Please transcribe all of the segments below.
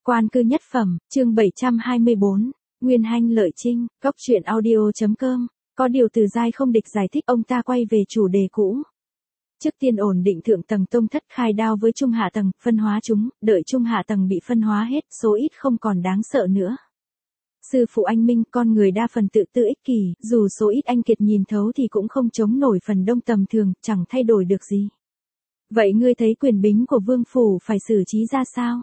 Quan cư nhất phẩm, chương 724, Nguyên Hanh Lợi Trinh, Cốc truyện audio.com. Có điều Từ Giai không địch giải thích, ông ta quay về chủ đề cũ. Trước tiên ổn định thượng tầng tông thất, khai đao với trung hạ tầng, phân hóa chúng, đợi trung hạ tầng bị phân hóa hết, số ít không còn đáng sợ nữa. Sư phụ anh minh, con người đa phần tự tư ích kỷ, dù số ít anh kiệt nhìn thấu thì cũng không chống nổi phần đông tầm thường, chẳng thay đổi được gì. Vậy ngươi thấy quyền bính của vương phủ phải xử trí ra sao?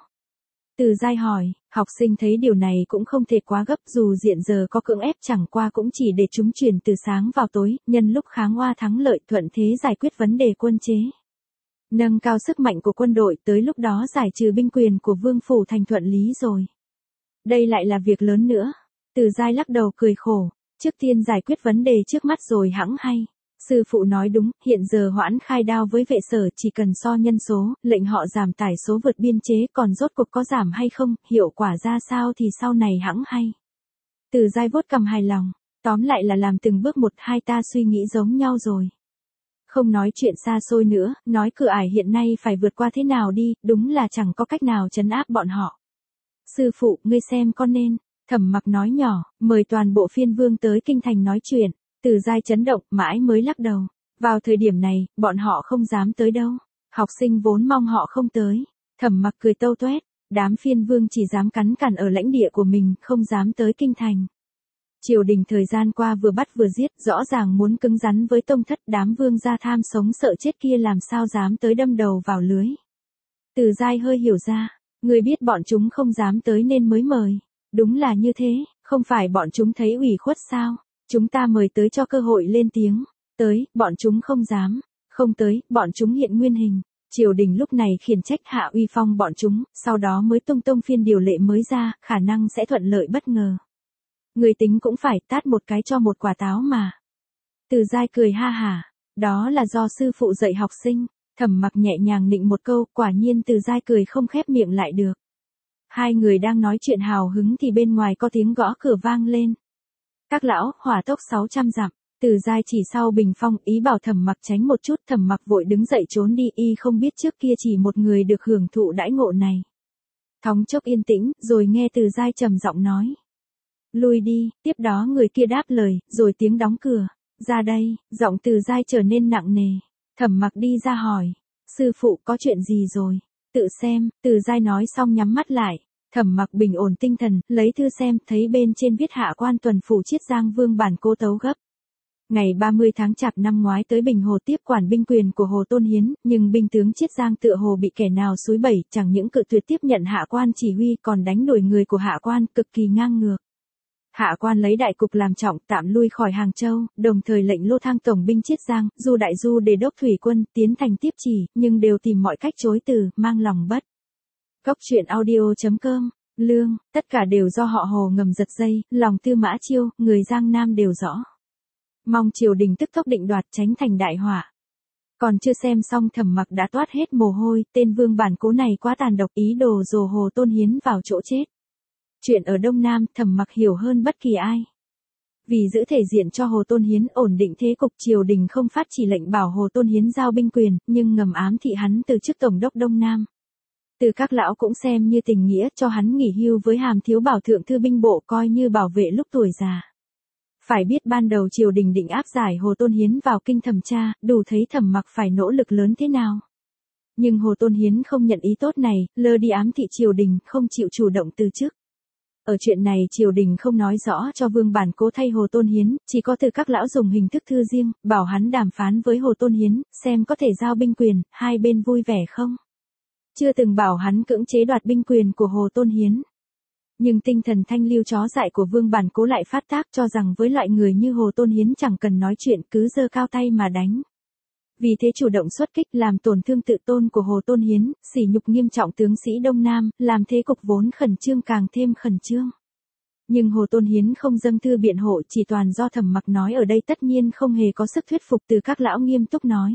Từ Giai hỏi, học sinh thấy điều này cũng không thể quá gấp, dù hiện giờ có cưỡng ép chẳng qua cũng chỉ để chúng chuyển từ sáng vào tối, nhân lúc kháng oa thắng lợi, thuận thế giải quyết vấn đề quân chế. Nâng cao sức mạnh của quân đội, tới lúc đó giải trừ binh quyền của vương phủ thành thuận lý rồi. Đây lại là việc lớn nữa. Từ Giai lắc đầu cười khổ, trước tiên giải quyết vấn đề trước mắt rồi hẵng hay. Sư phụ nói đúng, hiện giờ hoãn khai đao với vệ sở chỉ cần so nhân số, lệnh họ giảm tải số vượt biên chế, còn rốt cuộc có giảm hay không, hiệu quả ra sao thì sau này hẵng hay. Từ Giai vuốt cằm hài lòng, tóm lại là làm từng bước một, hai ta suy nghĩ giống nhau rồi. Không nói chuyện xa xôi nữa, nói cửa ải hiện nay phải vượt qua thế nào đi, đúng là chẳng có cách nào trấn áp bọn họ. Sư phụ, ngươi xem con nên, Thẩm Mặc nói nhỏ, mời toàn bộ phiên vương tới kinh thành nói chuyện. Từ Giai chấn động, mãi mới lắc đầu. Vào thời điểm này, bọn họ không dám tới đâu. Học sinh vốn mong họ không tới. Thẩm Mặc cười tâu tuét, đám phiên vương chỉ dám cắn cằn ở lãnh địa của mình, không dám tới kinh thành. Triều đình thời gian qua vừa bắt vừa giết, rõ ràng muốn cứng rắn với tông thất, đám vương gia tham sống sợ chết kia làm sao dám tới đâm đầu vào lưới. Từ Giai hơi hiểu ra, người biết bọn chúng không dám tới nên mới mời. Đúng là như thế, không phải bọn chúng thấy ủy khuất sao? Chúng ta mời tới cho cơ hội lên tiếng. Tới, bọn chúng không dám. Không tới, bọn chúng hiện nguyên hình. Triều đình lúc này khiển trách hạ uy phong bọn chúng, sau đó mới tung phiên điều lệ mới ra, khả năng sẽ thuận lợi bất ngờ. Người tính cũng phải tát một cái cho một quả táo mà. Từ Giai cười ha hả, đó là do sư phụ dạy học sinh. Thẩm Mặc nhẹ nhàng nịnh một câu, quả nhiên Từ Giai cười không khép miệng lại được. Hai người đang nói chuyện hào hứng thì bên ngoài có tiếng gõ cửa vang lên. Các lão, hỏa tốc 600 dặm. Từ Giai chỉ sau bình phong, ý bảo Thẩm Mặc tránh một chút, Thẩm Mặc vội đứng dậy trốn đi, y không biết trước kia chỉ một người được hưởng thụ đãi ngộ này. Thoáng chốc yên tĩnh, rồi nghe Từ Giai trầm giọng nói. Lui đi, tiếp đó người kia đáp lời, rồi tiếng đóng cửa. Ra đây, giọng Từ Giai trở nên nặng nề. Thẩm Mặc đi ra hỏi. Sư phụ có chuyện gì rồi? Tự xem, Từ Giai nói xong nhắm mắt lại. Thẩm Mặc bình ổn tinh thần, lấy thư xem, thấy bên trên viết hạ quan tuần phủ Chiết Giang Vương bản Cố tấu gấp. Ngày 30 tháng Chạp năm ngoái tới Bình Hồ tiếp quản binh quyền của Hồ Tôn Hiến, nhưng binh tướng Chiết Giang tựa hồ bị kẻ nào xúi bẩy, chẳng những cự tuyệt tiếp nhận hạ quan chỉ huy còn đánh đuổi người của hạ quan, cực kỳ ngang ngược. Hạ quan lấy đại cục làm trọng, tạm lui khỏi Hàng Châu, đồng thời lệnh Lô Thang tổng binh Chiết Giang, Du Đại Du Đề đốc thủy quân, tiến thành tiếp chỉ, nhưng đều tìm mọi cách chối từ, mang lòng bất. Cốc truyện audio.com, lương, tất cả đều do họ Hồ ngầm giật dây, lòng Tư Mã Chiêu, người Giang Nam đều rõ. Mong triều đình tức tốc định đoạt, tránh thành đại họa. Còn chưa xem xong Thẩm Mặc đã toát hết mồ hôi, tên Vương bản Cố này quá tàn độc, ý đồ dồ Hồ Tôn Hiến vào chỗ chết. Chuyện ở Đông Nam, Thẩm Mặc hiểu hơn bất kỳ ai. Vì giữ thể diện cho Hồ Tôn Hiến, ổn định thế cục, triều đình không phát chỉ lệnh bảo Hồ Tôn Hiến giao binh quyền, nhưng ngầm ám thị hắn từ chức tổng đốc Đông Nam. Từ các lão cũng xem như tình nghĩa, cho hắn nghỉ hưu với hàm thiếu bảo thượng thư binh bộ, coi như bảo vệ lúc tuổi già. Phải biết ban đầu triều đình định áp giải Hồ Tôn Hiến vào kinh thẩm tra, đủ thấy Thẩm Mặc phải nỗ lực lớn thế nào. Nhưng Hồ Tôn Hiến không nhận ý tốt này, lơ đi ám thị triều đình, không chịu chủ động từ chức. Ở chuyện này triều đình không nói rõ cho Vương bản Cố thay Hồ Tôn Hiến, chỉ có từ các lão dùng hình thức thư riêng, bảo hắn đàm phán với Hồ Tôn Hiến, xem có thể giao binh quyền, hai bên vui vẻ không. Chưa từng bảo hắn cưỡng chế đoạt binh quyền của Hồ Tôn Hiến. Nhưng tinh thần thanh lưu chó dại của Vương bản Cố lại phát tác, cho rằng với loại người như Hồ Tôn Hiến chẳng cần nói chuyện, cứ giơ cao tay mà đánh. Vì thế chủ động xuất kích, làm tổn thương tự tôn của Hồ Tôn Hiến, sỉ nhục nghiêm trọng tướng sĩ Đông Nam, làm thế cục vốn khẩn trương càng thêm khẩn trương. Nhưng Hồ Tôn Hiến không dâng thư biện hộ, chỉ toàn do Thẩm Mặc nói, ở đây tất nhiên không hề có sức thuyết phục. Từ các lão nghiêm túc nói.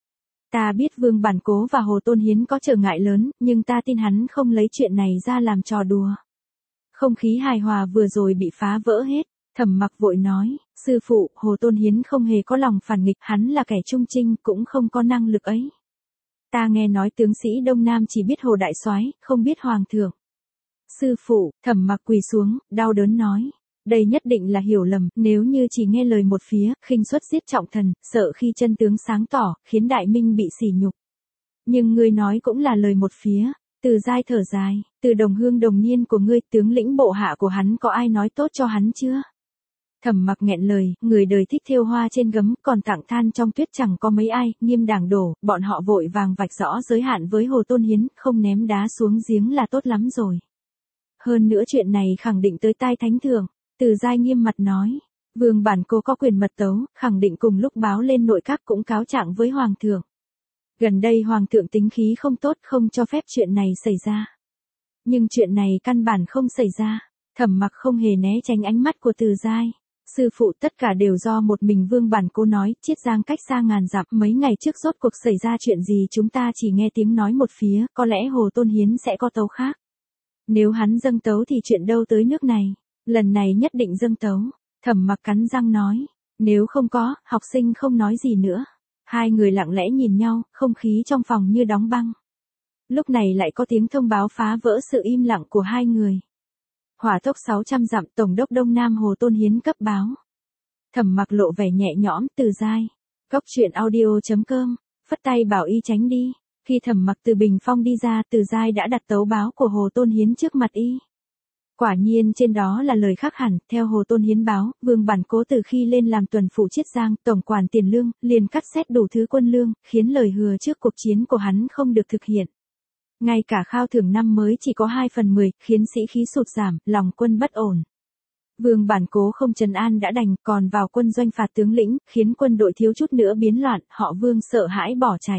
Ta biết Vương bản Cố và Hồ Tôn Hiến có trở ngại lớn, nhưng ta tin hắn không lấy chuyện này ra làm trò đùa. Không khí hài hòa vừa rồi bị phá vỡ hết. Thẩm Mặc vội nói, sư phụ, Hồ Tôn Hiến không hề có lòng phản nghịch, hắn là kẻ trung trinh, cũng không có năng lực ấy. Ta nghe nói tướng sĩ Đông Nam chỉ biết Hồ Đại Soái, không biết Hoàng thượng. Sư phụ, Thẩm Mặc quỳ xuống, đau đớn nói. Đây nhất định là hiểu lầm, nếu như chỉ nghe lời một phía, khinh suất giết trọng thần, sợ khi chân tướng sáng tỏ, khiến đại minh bị sỉ nhục. Nhưng ngươi nói cũng là lời một phía. Từ Giai thở dài, từ đồng hương đồng niên của ngươi, tướng lĩnh bộ hạ của hắn có ai nói tốt cho hắn chưa? Thẩm Mặc nghẹn lời, người đời thích thêu hoa trên gấm, còn tặng than trong tuyết chẳng có mấy ai, nghiêm đảng đổ, bọn họ vội vàng vạch rõ giới hạn với Hồ Tôn Hiến, không ném đá xuống giếng là tốt lắm rồi. Hơn nữa chuyện này khẳng định tới tai thánh thượng. Từ Giai nghiêm mặt nói, Vương Bản Cố có quyền mật tấu, khẳng định cùng lúc báo lên nội các cũng cáo trạng với Hoàng thượng. Gần đây Hoàng thượng tính khí không tốt, không cho phép chuyện này xảy ra. Nhưng chuyện này căn bản không xảy ra. Thẩm Mặc không hề né tránh ánh mắt của Từ Giai. Sư phụ, tất cả đều do một mình Vương Bản Cố nói, Chiết Giang cách xa ngàn dặm, mấy ngày trước rốt cuộc xảy ra chuyện gì chúng ta chỉ nghe tiếng nói một phía, có lẽ Hồ Tôn Hiến sẽ có tấu khác. Nếu hắn dâng tấu thì chuyện đâu tới nước này. Lần này nhất định dâng tấu. Thẩm Mặc cắn răng nói. Nếu không có, học sinh không nói gì nữa. Hai người lặng lẽ nhìn nhau, không khí trong phòng như đóng băng. Lúc này lại có tiếng thông báo phá vỡ sự im lặng của hai người. Hỏa tốc 600 dặm, Tổng đốc Đông Nam Hồ Tôn Hiến cấp báo. Thẩm Mặc lộ vẻ nhẹ nhõm. Từ Giai. Cốc truyện audio.com. Phất tay bảo y tránh đi. Khi Thẩm Mặc từ bình phong đi ra, Từ Giai đã đặt tấu báo của Hồ Tôn Hiến trước mặt y. Quả nhiên trên đó là lời khác hẳn, theo Hồ Tôn Hiến báo, Vương Bản Cố từ khi lên làm tuần phụ Chiết Giang, tổng quản tiền lương, liền cắt xét đủ thứ quân lương, khiến lời hứa trước cuộc chiến của hắn không được thực hiện. Ngay cả khao thưởng năm mới chỉ có 2/10, khiến sĩ khí sụt giảm, lòng quân bất ổn. Vương Bản Cố không trấn an đã đành, còn vào quân doanh phạt tướng lĩnh, khiến quân đội thiếu chút nữa biến loạn, họ Vương sợ hãi bỏ chạy.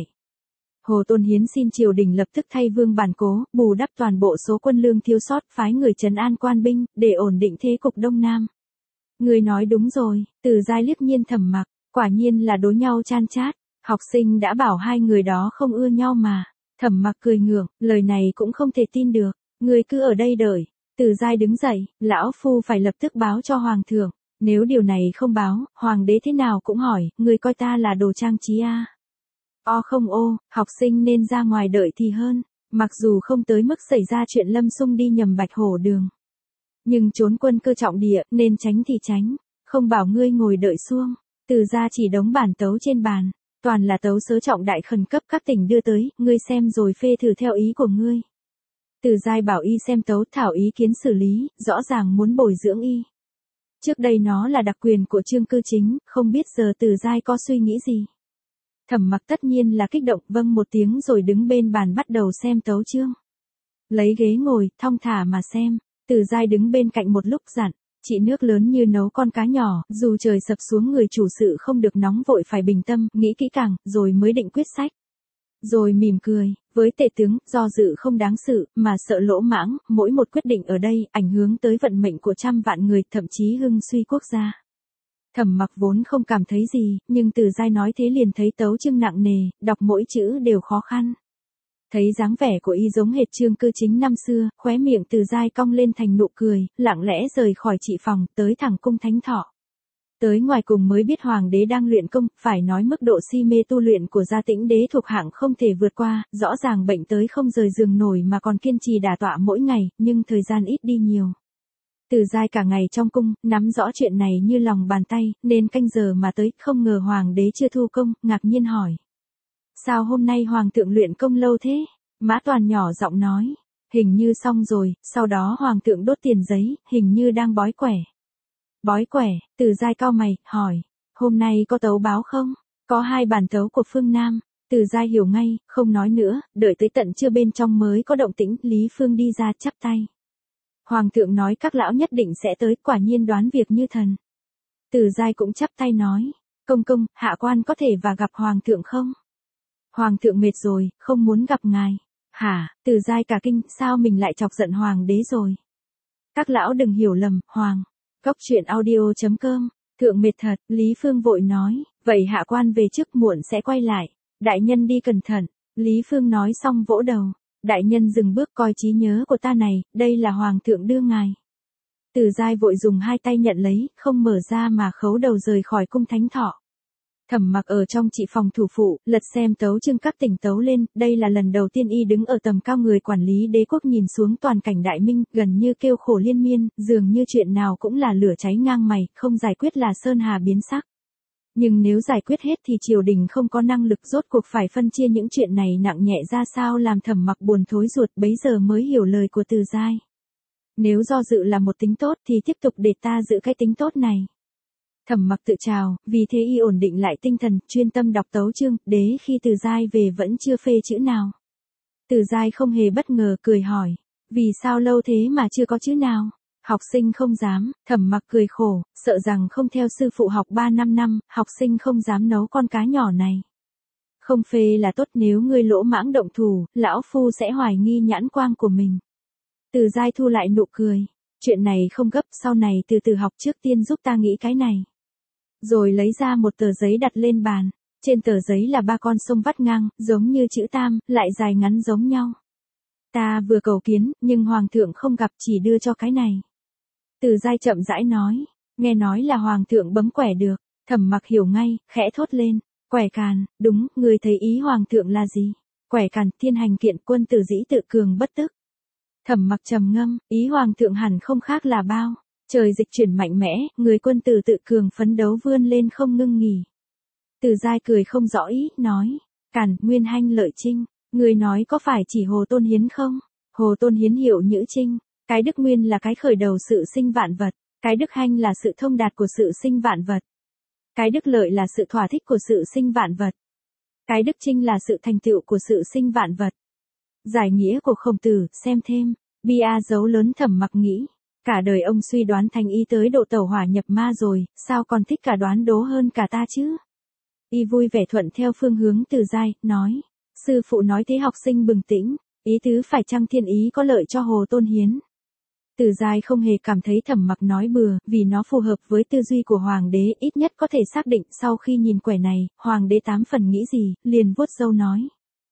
Hồ Tôn Hiến xin triều đình lập tức thay Vương Bản Cố, bù đắp toàn bộ số quân lương thiếu sót, phái người trấn an quan binh, để ổn định thế cục Đông Nam. Người nói đúng rồi. Từ Giai liếc nhiên Thẩm Mặc, quả nhiên là đối nhau chan chát. Học sinh đã bảo hai người đó không ưa nhau mà. Thẩm Mặc cười ngượng, lời này cũng không thể tin được. Người cứ ở đây đợi. Từ Giai đứng dậy, lão phu phải lập tức báo cho Hoàng thượng. Nếu điều này không báo, Hoàng đế thế nào cũng hỏi, người coi ta là đồ trang trí à? Không học sinh nên ra ngoài đợi thì hơn, mặc dù không tới mức xảy ra chuyện Lâm Xung đi nhầm Bạch Hổ đường. Nhưng trốn quân cơ trọng địa, nên tránh thì tránh, không bảo ngươi ngồi đợi xuông. Từ Gia chỉ đống bản tấu trên bàn, toàn là tấu sớ trọng đại khẩn cấp các tỉnh đưa tới, ngươi xem rồi phê thử theo ý của ngươi. Từ Giai bảo y xem tấu thảo ý kiến xử lý, rõ ràng muốn bồi dưỡng y. Trước đây nó là đặc quyền của Trương Cư Chính, không biết giờ Từ Giai có suy nghĩ gì. Thẩm Mặc tất nhiên là kích động, vâng một tiếng rồi đứng bên bàn bắt đầu xem tấu chương. Lấy ghế ngồi, thong thả mà xem. Từ Giai đứng bên cạnh một lúc dặn, chị nước lớn như nấu con cá nhỏ, dù trời sập xuống người chủ sự không được nóng vội phải bình tâm, nghĩ kỹ càng, rồi mới định quyết sách. Rồi mỉm cười, với tể tướng, do dự không đáng sự, mà sợ lỗ mãng, mỗi một quyết định ở đây, ảnh hưởng tới vận mệnh của trăm vạn người, thậm chí hưng suy quốc gia. Thẩm Mặc vốn không cảm thấy gì, nhưng Từ Giai nói thế liền thấy tấu chương nặng nề, đọc mỗi chữ đều khó khăn. Thấy dáng vẻ của y giống hệt Trương Cư Chính năm xưa, khóe miệng Từ Giai cong lên thành nụ cười, lặng lẽ rời khỏi trị phòng, tới thẳng cung Thánh Thọ. Tới ngoài cùng mới biết Hoàng đế đang luyện công, phải nói mức độ si mê tu luyện của Gia Tĩnh đế thuộc hạng không thể vượt qua, rõ ràng bệnh tới không rời giường nổi mà còn kiên trì đả tọa mỗi ngày, nhưng thời gian ít đi nhiều. Từ Giai cả ngày trong cung, nắm rõ chuyện này như lòng bàn tay, nên canh giờ mà tới, không ngờ Hoàng đế chưa thu công, ngạc nhiên hỏi. Sao hôm nay Hoàng thượng luyện công lâu thế? Mã Toàn nhỏ giọng nói. Hình như xong rồi, sau đó Hoàng thượng đốt tiền giấy, hình như đang bói quẻ. Bói quẻ, Từ Giai cau mày, hỏi. Hôm nay có tấu báo không? Có 2 bản tấu của phương Nam. Từ Giai hiểu ngay, không nói nữa, đợi tới tận trưa bên trong mới có động tĩnh, Lý Phương đi ra chắp tay. Hoàng thượng nói các lão nhất định sẽ tới, quả nhiên đoán việc như thần. Từ Giai cũng chắp tay nói. Công công, hạ quan có thể và gặp Hoàng thượng không? Hoàng thượng mệt rồi, không muốn gặp ngài. Hả? Từ Giai cả kinh, sao mình lại chọc giận Hoàng đế rồi? Các lão đừng hiểu lầm, Hoàng. Cốc truyện audio.com. Thượng mệt thật, Lý Phương vội nói. Vậy hạ quan về trước, muộn sẽ quay lại. Đại nhân đi cẩn thận. Lý Phương nói xong vỗ đầu. Đại nhân dừng bước, coi trí nhớ của ta này, đây là Hoàng thượng đưa ngài. Từ Giai vội dùng 2 tay nhận lấy, không mở ra mà khấu đầu rời khỏi cung Thánh Thọ. Thẩm Mặc ở trong trị phòng thủ phụ, lật xem tấu chương các tỉnh tấu lên, đây là lần đầu tiên y đứng ở tầm cao người quản lý đế quốc nhìn xuống toàn cảnh đại minh, gần như kêu khổ liên miên, dường như chuyện nào cũng là lửa cháy ngang mày, không giải quyết là sơn hà biến sắc. Nhưng nếu giải quyết hết thì triều đình không có năng lực, rốt cuộc phải phân chia những chuyện này nặng nhẹ ra sao, làm Thẩm Mặc buồn thối ruột, bấy giờ mới hiểu lời của Từ Giai. Nếu do dự là một tính tốt thì tiếp tục để ta giữ cái tính tốt này. Thẩm Mặc tự trào, vì thế y ổn định lại tinh thần, chuyên tâm đọc tấu chương, đế khi Từ Giai về vẫn chưa phê chữ nào. Từ Giai không hề bất ngờ, cười hỏi, vì sao lâu thế mà chưa có chữ nào? Học sinh không dám. Thẩm Mặc cười khổ, sợ rằng không theo sư phụ học 3-5 năm, học sinh không dám nấu con cá nhỏ này. Không phê là tốt, nếu ngươi lỗ mãng động thủ, lão phu sẽ hoài nghi nhãn quang của mình. Từ Giai thu lại nụ cười, chuyện này không gấp, sau này từ từ học, trước tiên giúp ta nghĩ cái này. Rồi lấy ra một tờ giấy đặt lên bàn, trên tờ giấy là 3 con sông vắt ngang, giống như chữ tam, lại dài ngắn giống nhau. Ta vừa cầu kiến, nhưng hoàng thượng không gặp, chỉ đưa cho cái này. Từ Giai chậm rãi nói, nghe nói là hoàng thượng bấm quẻ được. Thẩm Mặc hiểu ngay, khẽ thốt lên, quẻ càn, đúng, người thấy ý hoàng thượng là gì? Quẻ càn, thiên hành kiện, quân tử dĩ tự cường bất tức. Thẩm Mặc trầm ngâm, ý hoàng thượng hẳn không khác là bao. Trời dịch chuyển mạnh mẽ, người quân tử tự cường phấn đấu vươn lên không ngưng nghỉ. Từ Giai cười không rõ ý, nói, càn, nguyên hanh lợi trinh, người nói có phải chỉ Hồ Tôn Hiến không? Hồ Tôn Hiến hiệu Nhữ Trinh, cái đức nguyên là cái khởi đầu sự sinh vạn vật, cái đức hanh là sự thông đạt của sự sinh vạn vật. Cái đức lợi là sự thỏa thích của sự sinh vạn vật. Cái đức trinh là sự thành tựu của sự sinh vạn vật. Giải nghĩa của Khổng Tử, xem thêm. Bia dấu lớn. Thẩm Mặc nghĩ, cả đời ông suy đoán thành ý tới độ tẩu hỏa nhập ma rồi, sao còn thích cả đoán đố hơn cả ta chứ? Y vui vẻ thuận theo phương hướng Từ Giai, nói, sư phụ nói thế học sinh bừng tỉnh, ý tứ phải chăng thiên ý có lợi cho Hồ Tôn Hiến? Từ Giai không hề cảm thấy Thẩm Mặc nói bừa, vì nó phù hợp với tư duy của hoàng đế, ít nhất có thể xác định. Sau khi nhìn quẻ này, hoàng đế 8 phần nghĩ gì, liền vuốt râu nói,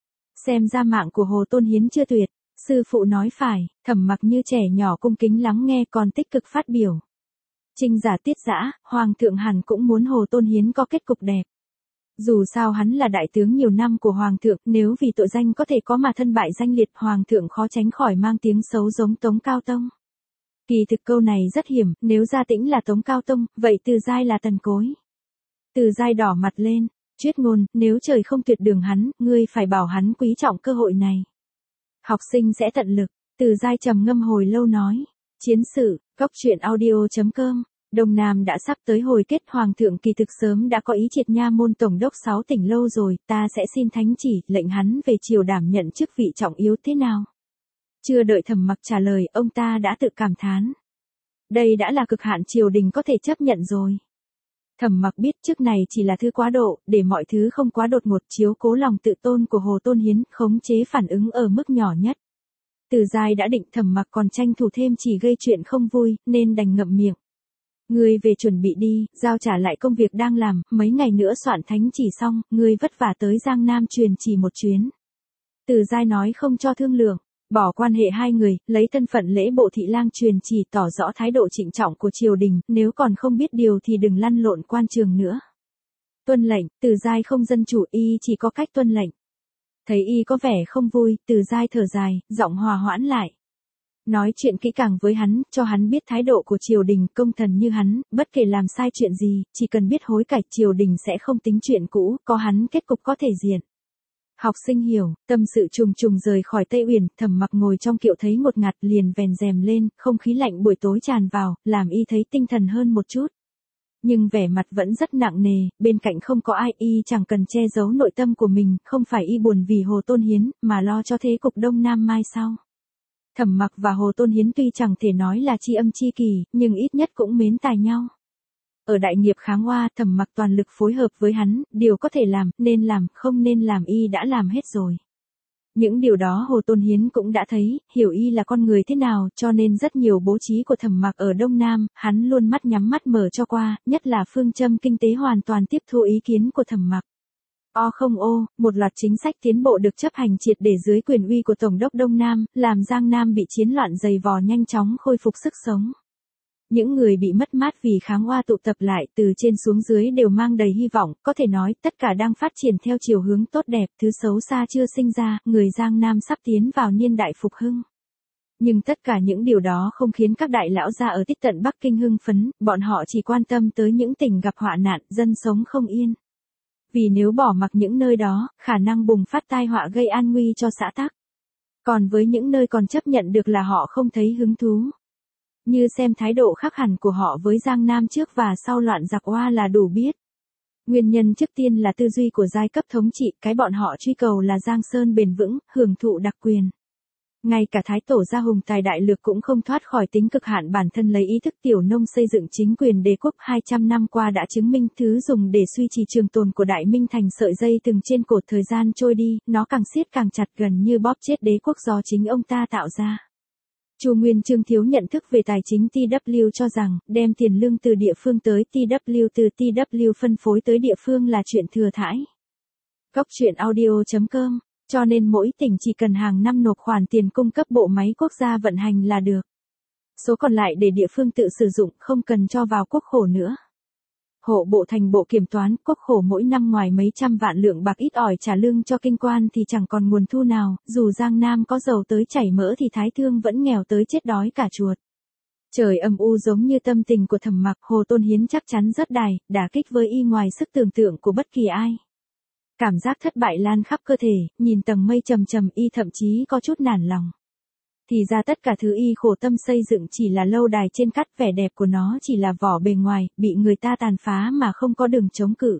xem ra mạng của Hồ Tôn Hiến chưa tuyệt. Sư phụ nói phải. Thẩm Mặc như trẻ nhỏ cung kính lắng nghe, còn tích cực phát biểu. Trinh giả tiết dã, hoàng thượng hẳn cũng muốn Hồ Tôn Hiến có kết cục đẹp. Dù sao hắn là đại tướng nhiều năm của hoàng thượng, nếu vì tội danh có thể có mà thân bại danh liệt, hoàng thượng khó tránh khỏi mang tiếng xấu giống Tống Cao Tông. Kỳ thực câu này rất hiểm, nếu Gia Tĩnh là Tống Cao Tông, vậy Từ Giai là Tần Cối. Từ Giai đỏ mặt lên, chuyết ngôn, nếu trời không tuyệt đường hắn, ngươi phải bảo hắn quý trọng cơ hội này. Học sinh sẽ tận lực. Từ Giai trầm ngâm hồi lâu nói, chiến sự, cóc truyện audio.com. Đông Nam đã sắp tới hồi kết, hoàng thượng kỳ thực sớm đã có ý triệt nha môn tổng đốc 6 tỉnh lâu rồi, ta sẽ xin thánh chỉ, lệnh hắn về triều đảm nhận chức vị trọng yếu thế nào? Chưa đợi Thẩm Mặc trả lời, ông ta đã tự cảm thán. Đây đã là cực hạn triều đình có thể chấp nhận rồi. Thẩm Mặc biết chức này chỉ là thứ quá độ, để mọi thứ không quá đột ngột, chiếu cố lòng tự tôn của Hồ Tôn Hiến, khống chế phản ứng ở mức nhỏ nhất. Từ Giai đã định, Thẩm Mặc còn tranh thủ thêm chỉ gây chuyện không vui, nên đành ngậm miệng. Ngươi về chuẩn bị đi, giao trả lại công việc đang làm, mấy ngày nữa soạn thánh chỉ xong, ngươi vất vả tới Giang Nam truyền chỉ một chuyến. Từ Giai nói không cho thương lượng, bỏ quan hệ hai người, lấy thân phận lễ bộ thị lang truyền chỉ, tỏ rõ thái độ trịnh trọng của triều đình, nếu còn không biết điều thì đừng lăn lộn quan trường nữa. Tuân lệnh. Từ Giai không dân chủ, y chỉ có cách tuân lệnh. Thấy y có vẻ không vui, Từ Giai thở dài, giọng hòa hoãn lại. Nói chuyện kỹ càng với hắn, cho hắn biết thái độ của triều đình, công thần như hắn, bất kể làm sai chuyện gì, chỉ cần biết hối cải, triều đình sẽ không tính chuyện cũ, có hắn kết cục có thể diện. Học sinh hiểu, tâm sự trùng trùng rời khỏi Tây Uyển, Thẩm Mặc ngồi trong kiệu thấy ngột ngạt, liền vèn rèm lên, không khí lạnh buổi tối tràn vào, làm y thấy tinh thần hơn một chút. Nhưng vẻ mặt vẫn rất nặng nề, bên cạnh không có ai, y chẳng cần che giấu nội tâm của mình, không phải y buồn vì Hồ Tôn Hiến, mà lo cho thế cục Đông Nam mai sau. Thẩm Mặc và Hồ Tôn Hiến tuy chẳng thể nói là tri âm tri kỷ, nhưng ít nhất cũng mến tài nhau. Ở đại nghiệp kháng hoa, Thẩm Mặc toàn lực phối hợp với hắn, điều có thể làm, nên làm, không nên làm y đã làm hết rồi. Những điều đó Hồ Tôn Hiến cũng đã thấy, hiểu y là con người thế nào, cho nên rất nhiều bố trí của Thẩm Mặc ở Đông Nam, hắn luôn mắt nhắm mắt mở cho qua, nhất là phương châm kinh tế hoàn toàn tiếp thu ý kiến của Thẩm Mặc. Một loạt chính sách tiến bộ được chấp hành triệt để dưới quyền uy của Tổng đốc Đông Nam, làm Giang Nam bị chiến loạn dày vò nhanh chóng khôi phục sức sống. Những người bị mất mát vì kháng oa tụ tập lại từ trên xuống dưới đều mang đầy hy vọng, có thể nói tất cả đang phát triển theo chiều hướng tốt đẹp, thứ xấu xa chưa sinh ra, người Giang Nam sắp tiến vào niên đại phục hưng. Nhưng tất cả những điều đó không khiến các đại lão gia ở tít tận Bắc Kinh hưng phấn, bọn họ chỉ quan tâm tới những tỉnh gặp họa nạn, dân sống không yên. Vì nếu bỏ mặc những nơi đó, khả năng bùng phát tai họa gây an nguy cho xã tắc. Còn với những nơi còn chấp nhận được là họ không thấy hứng thú. Như xem thái độ khác hẳn của họ với Giang Nam trước và sau loạn giặc oa là đủ biết. Nguyên nhân trước tiên là tư duy của giai cấp thống trị, cái bọn họ truy cầu là Giang Sơn bền vững, hưởng thụ đặc quyền. Ngay cả Thái Tổ Gia Hùng tài đại lược cũng không thoát khỏi tính cực hạn bản thân lấy ý thức tiểu nông xây dựng chính quyền đế quốc 200 năm qua đã chứng minh thứ dùng để suy trì trường tồn của Đại Minh thành sợi dây từng trên cột thời gian trôi đi, nó càng siết càng chặt gần như bóp chết đế quốc do chính ông ta tạo ra. Chu Nguyên Chương thiếu nhận thức về tài chính TW cho rằng, đem tiền lương từ địa phương tới TW từ TW phân phối tới địa phương là chuyện thừa thãi. Góc truyện audio.com, cho nên mỗi tỉnh chỉ cần hàng năm nộp khoản tiền cung cấp bộ máy quốc gia vận hành là được. Số còn lại để địa phương tự sử dụng, không cần cho vào quốc khố nữa. Hộ bộ thành bộ kiểm toán, quốc khố mỗi năm ngoài mấy trăm vạn lượng bạc ít ỏi trả lương cho kinh quan thì chẳng còn nguồn thu nào, dù Giang Nam có giàu tới chảy mỡ thì Thái Thương vẫn nghèo tới chết đói cả chuột. Trời âm u giống như tâm tình của Thẩm Mặc, Hồ Tôn Hiến chắc chắn rất đài, đả kích với y ngoài sức tưởng tượng của bất kỳ ai. Cảm giác thất bại lan khắp cơ thể, nhìn tầng mây trầm trầm y thậm chí có chút nản lòng. Thì ra tất cả thứ y khổ tâm xây dựng chỉ là lâu đài trên cát, vẻ đẹp của nó chỉ là vỏ bề ngoài, bị người ta tàn phá mà không có đường chống cự.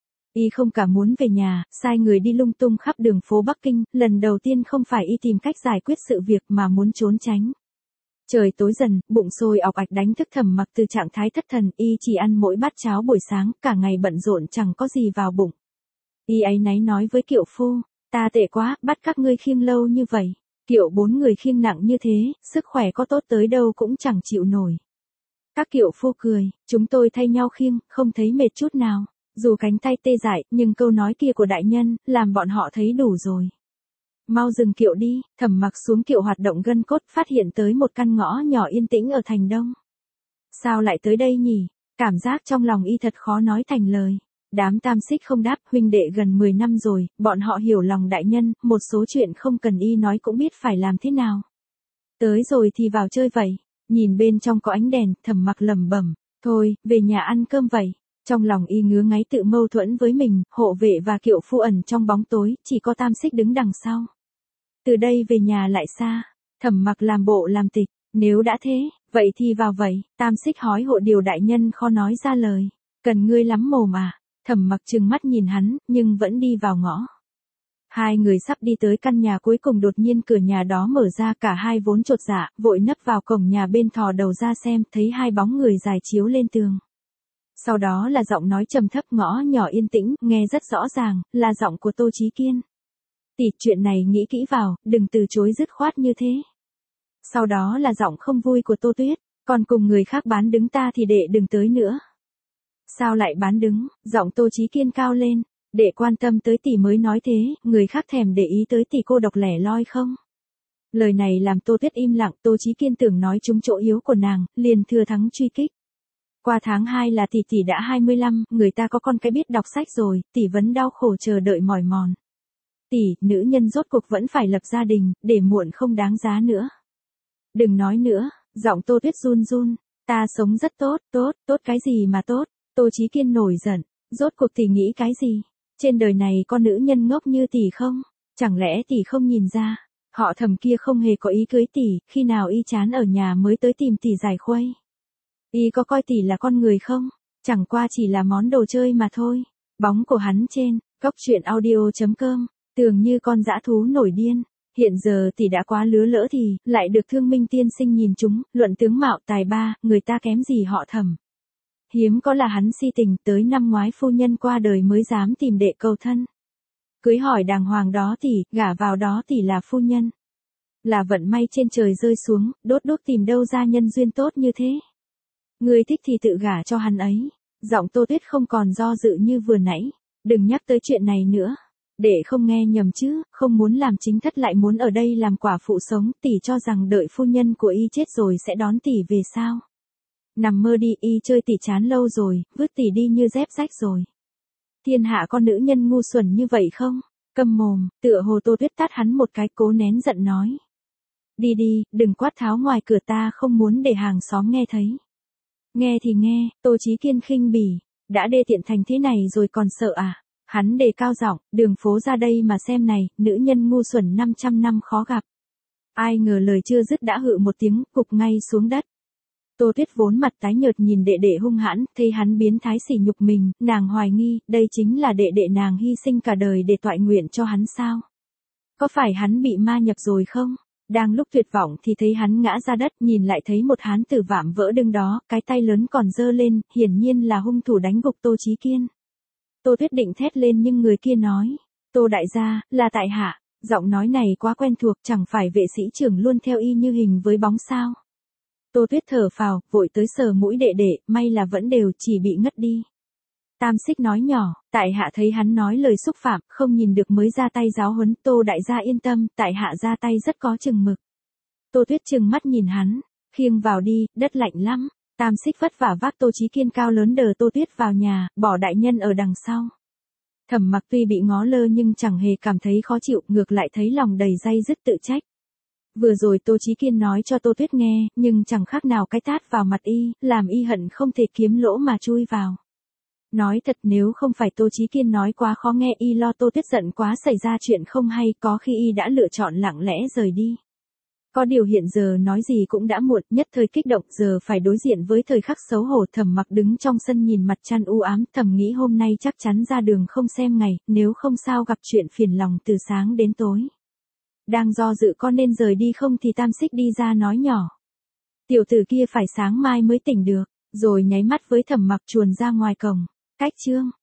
Y không cả muốn về nhà, sai người đi lung tung khắp đường phố Bắc Kinh, lần đầu tiên không phải y tìm cách giải quyết sự việc mà muốn trốn tránh. Trời tối dần, bụng sôi ọc ạch đánh thức Thẩm Mặc từ trạng thái thất thần, y chỉ ăn mỗi bát cháo buổi sáng, cả ngày bận rộn chẳng có gì vào bụng. Y áy náy nói với Kiệu Phu, ta tệ quá, bắt các ngươi khiêng lâu như vậy. Kiệu 4 người khiêng nặng như thế, sức khỏe có tốt tới đâu cũng chẳng chịu nổi. Các kiệu phu cười, chúng tôi thay nhau khiêng, không thấy mệt chút nào. Dù cánh tay tê dại, nhưng câu nói kia của đại nhân, làm bọn họ thấy đủ rồi. Mau dừng kiệu đi, Thẩm Mặc xuống kiệu hoạt động gân cốt, phát hiện tới một căn ngõ nhỏ yên tĩnh ở thành Đông. Sao lại tới đây nhỉ? Cảm giác trong lòng y thật khó nói thành lời. Đám Tam Xích không đáp, huynh đệ gần 10 năm rồi, bọn họ hiểu lòng đại nhân, một số chuyện không cần y nói cũng biết phải làm thế nào. Tới rồi thì vào chơi vậy, nhìn bên trong có ánh đèn, Thẩm Mặc lẩm bẩm, thôi, về nhà ăn cơm vậy. Trong lòng y ngứa ngáy tự mâu thuẫn với mình, hộ vệ và Kiệu Phu ẩn trong bóng tối, chỉ có Tam Xích đứng đằng sau. Từ đây về nhà lại xa, Thẩm Mặc làm bộ làm tịch, nếu đã thế, vậy thì vào vậy. Tam Xích hói hộ điều đại nhân khó nói ra lời, cần ngươi lắm mồm à. Thẩm Mặc trừng mắt nhìn hắn, nhưng vẫn đi vào ngõ. Hai người sắp đi tới căn nhà cuối cùng đột nhiên cửa nhà đó mở ra, cả hai vốn chột dạ, vội nấp vào cổng nhà bên thò đầu ra xem, thấy hai bóng người dài chiếu lên tường. Sau đó là giọng nói trầm thấp ngõ nhỏ yên tĩnh, nghe rất rõ ràng, là giọng của Tô Chí Kiên. Tỷ, chuyện này nghĩ kỹ vào, đừng từ chối dứt khoát như thế. Sau đó là giọng không vui của Tô Tuyết, còn cùng người khác bán đứng ta thì đệ đừng tới nữa. Sao lại bán đứng, giọng Tô Chí Kiên cao lên, để quan tâm tới tỷ mới nói thế, người khác thèm để ý tới tỷ cô độc lẻ loi không? Lời này làm Tô Tuyết im lặng, Tô Chí Kiên tưởng nói trúng chỗ yếu của nàng, liền thừa thắng truy kích. Qua tháng 2 là tỷ đã 25, người ta có con cái biết đọc sách rồi, tỷ vẫn đau khổ chờ đợi mỏi mòn. Tỷ, nữ nhân rốt cuộc vẫn phải lập gia đình, để muộn không đáng giá nữa. Đừng nói nữa, giọng Tô Tuyết run run, ta sống rất tốt, tốt cái gì mà tốt? Tô Chí Kiên nổi giận, rốt cuộc tỷ nghĩ cái gì? Trên đời này có nữ nhân ngốc như tỷ không? Chẳng lẽ tỷ không nhìn ra? Họ Thẩm kia không hề có ý cưới tỷ, khi nào y chán ở nhà mới tới tìm tỷ giải khuây. Y có coi tỷ là con người không? Chẳng qua chỉ là món đồ chơi mà thôi. Bóng của hắn trên, góc truyện audio.com, tưởng như con dã thú nổi điên. Hiện giờ tỷ đã quá lứa lỡ thì, lại được Thương Minh tiên sinh nhìn chúng, luận tướng mạo tài ba, người ta kém gì họ Thẩm. Hiếm có là hắn si tình, tới năm ngoái phu nhân qua đời mới dám tìm đệ cầu thân. Cưới hỏi đàng hoàng đó tỷ, gả vào đó tỷ là phu nhân. Là vận may trên trời rơi xuống, đốt tìm đâu ra nhân duyên tốt như thế. Người thích thì tự gả cho hắn ấy. Giọng Tô Tuyết không còn do dự như vừa nãy. Đừng nhắc tới chuyện này nữa. Để không nghe nhầm chứ, không muốn làm chính thất lại muốn ở đây làm quả phụ sống, tỷ cho rằng đợi phu nhân của y chết rồi sẽ đón tỷ về sao. Nằm mơ đi, y chơi tỷ chán lâu rồi, vứt tỷ đi như dép rách rồi. Thiên hạ con nữ nhân ngu xuẩn như vậy không? Câm mồm, tựa hồ Tô Tuyết tát hắn một cái, cố nén giận nói. Đi đi, đừng quát tháo ngoài cửa, ta không muốn để hàng xóm nghe thấy. Nghe thì nghe, Tô Chí Kiên khinh bỉ, đã đê tiện thành thế này rồi còn sợ à? Hắn đề cao giọng, đường phố ra đây mà xem này, nữ nhân ngu xuẩn 500 năm khó gặp. Ai ngờ lời chưa dứt đã hự một tiếng, gục ngay xuống đất. Tô Tuyết vốn mặt tái nhợt nhìn đệ đệ hung hãn, thấy hắn biến thái sỉ nhục mình, nàng hoài nghi, đây chính là đệ đệ nàng hy sinh cả đời để toại nguyện cho hắn sao? Có phải hắn bị ma nhập rồi không? Đang lúc tuyệt vọng thì thấy hắn ngã ra đất, nhìn lại thấy một hán tử vạm vỡ đứng đó, cái tay lớn còn giơ lên, hiển nhiên là hung thủ đánh gục Tô Chí Kiên. Tô Tuyết định thét lên nhưng người kia nói, Tô đại gia, là tại hạ. Giọng nói này quá quen thuộc, chẳng phải vệ sĩ trưởng luôn theo y như hình với bóng sao? Tô Tuyết thở phào, vội tới sờ mũi đệ đệ, may là vẫn đều, chỉ bị ngất đi. Tam Xích nói nhỏ, tại hạ thấy hắn nói lời xúc phạm, không nhìn được mới ra tay giáo huấn. Tô đại gia yên tâm, tại hạ ra tay rất có chừng mực. Tô Tuyết trừng mắt nhìn hắn, khiêng vào đi, đất lạnh lắm. Tam Xích vất vả vác Tô Chí Kiên cao lớn đờ Tô Tuyết vào nhà, bỏ đại nhân ở đằng sau. Thẩm Mặc tuy bị ngó lơ nhưng chẳng hề cảm thấy khó chịu, ngược lại thấy lòng đầy day dứt tự trách. Vừa rồi Tô Chí Kiên nói cho Tô Tuyết nghe, nhưng chẳng khác nào cái tát vào mặt y, làm y hận không thể kiếm lỗ mà chui vào. Nói thật, nếu không phải Tô Chí Kiên nói quá khó nghe, y lo Tô Tuyết giận quá xảy ra chuyện không hay, có khi y đã lựa chọn lặng lẽ rời đi. Có điều hiện giờ nói gì cũng đã muộn, nhất thời kích động, giờ phải đối diện với thời khắc xấu hổ. Thẩm Mặc đứng trong sân nhìn mặt chăn u ám, thầm nghĩ hôm nay chắc chắn ra đường không xem ngày, nếu không sao gặp chuyện phiền lòng từ sáng đến tối. Đang do dự có nên rời đi không thì Tam Xích đi ra nói nhỏ. Tiểu tử kia phải sáng mai mới tỉnh được, rồi nháy mắt với Thẩm Mặc chuồn ra ngoài cổng. Cách chương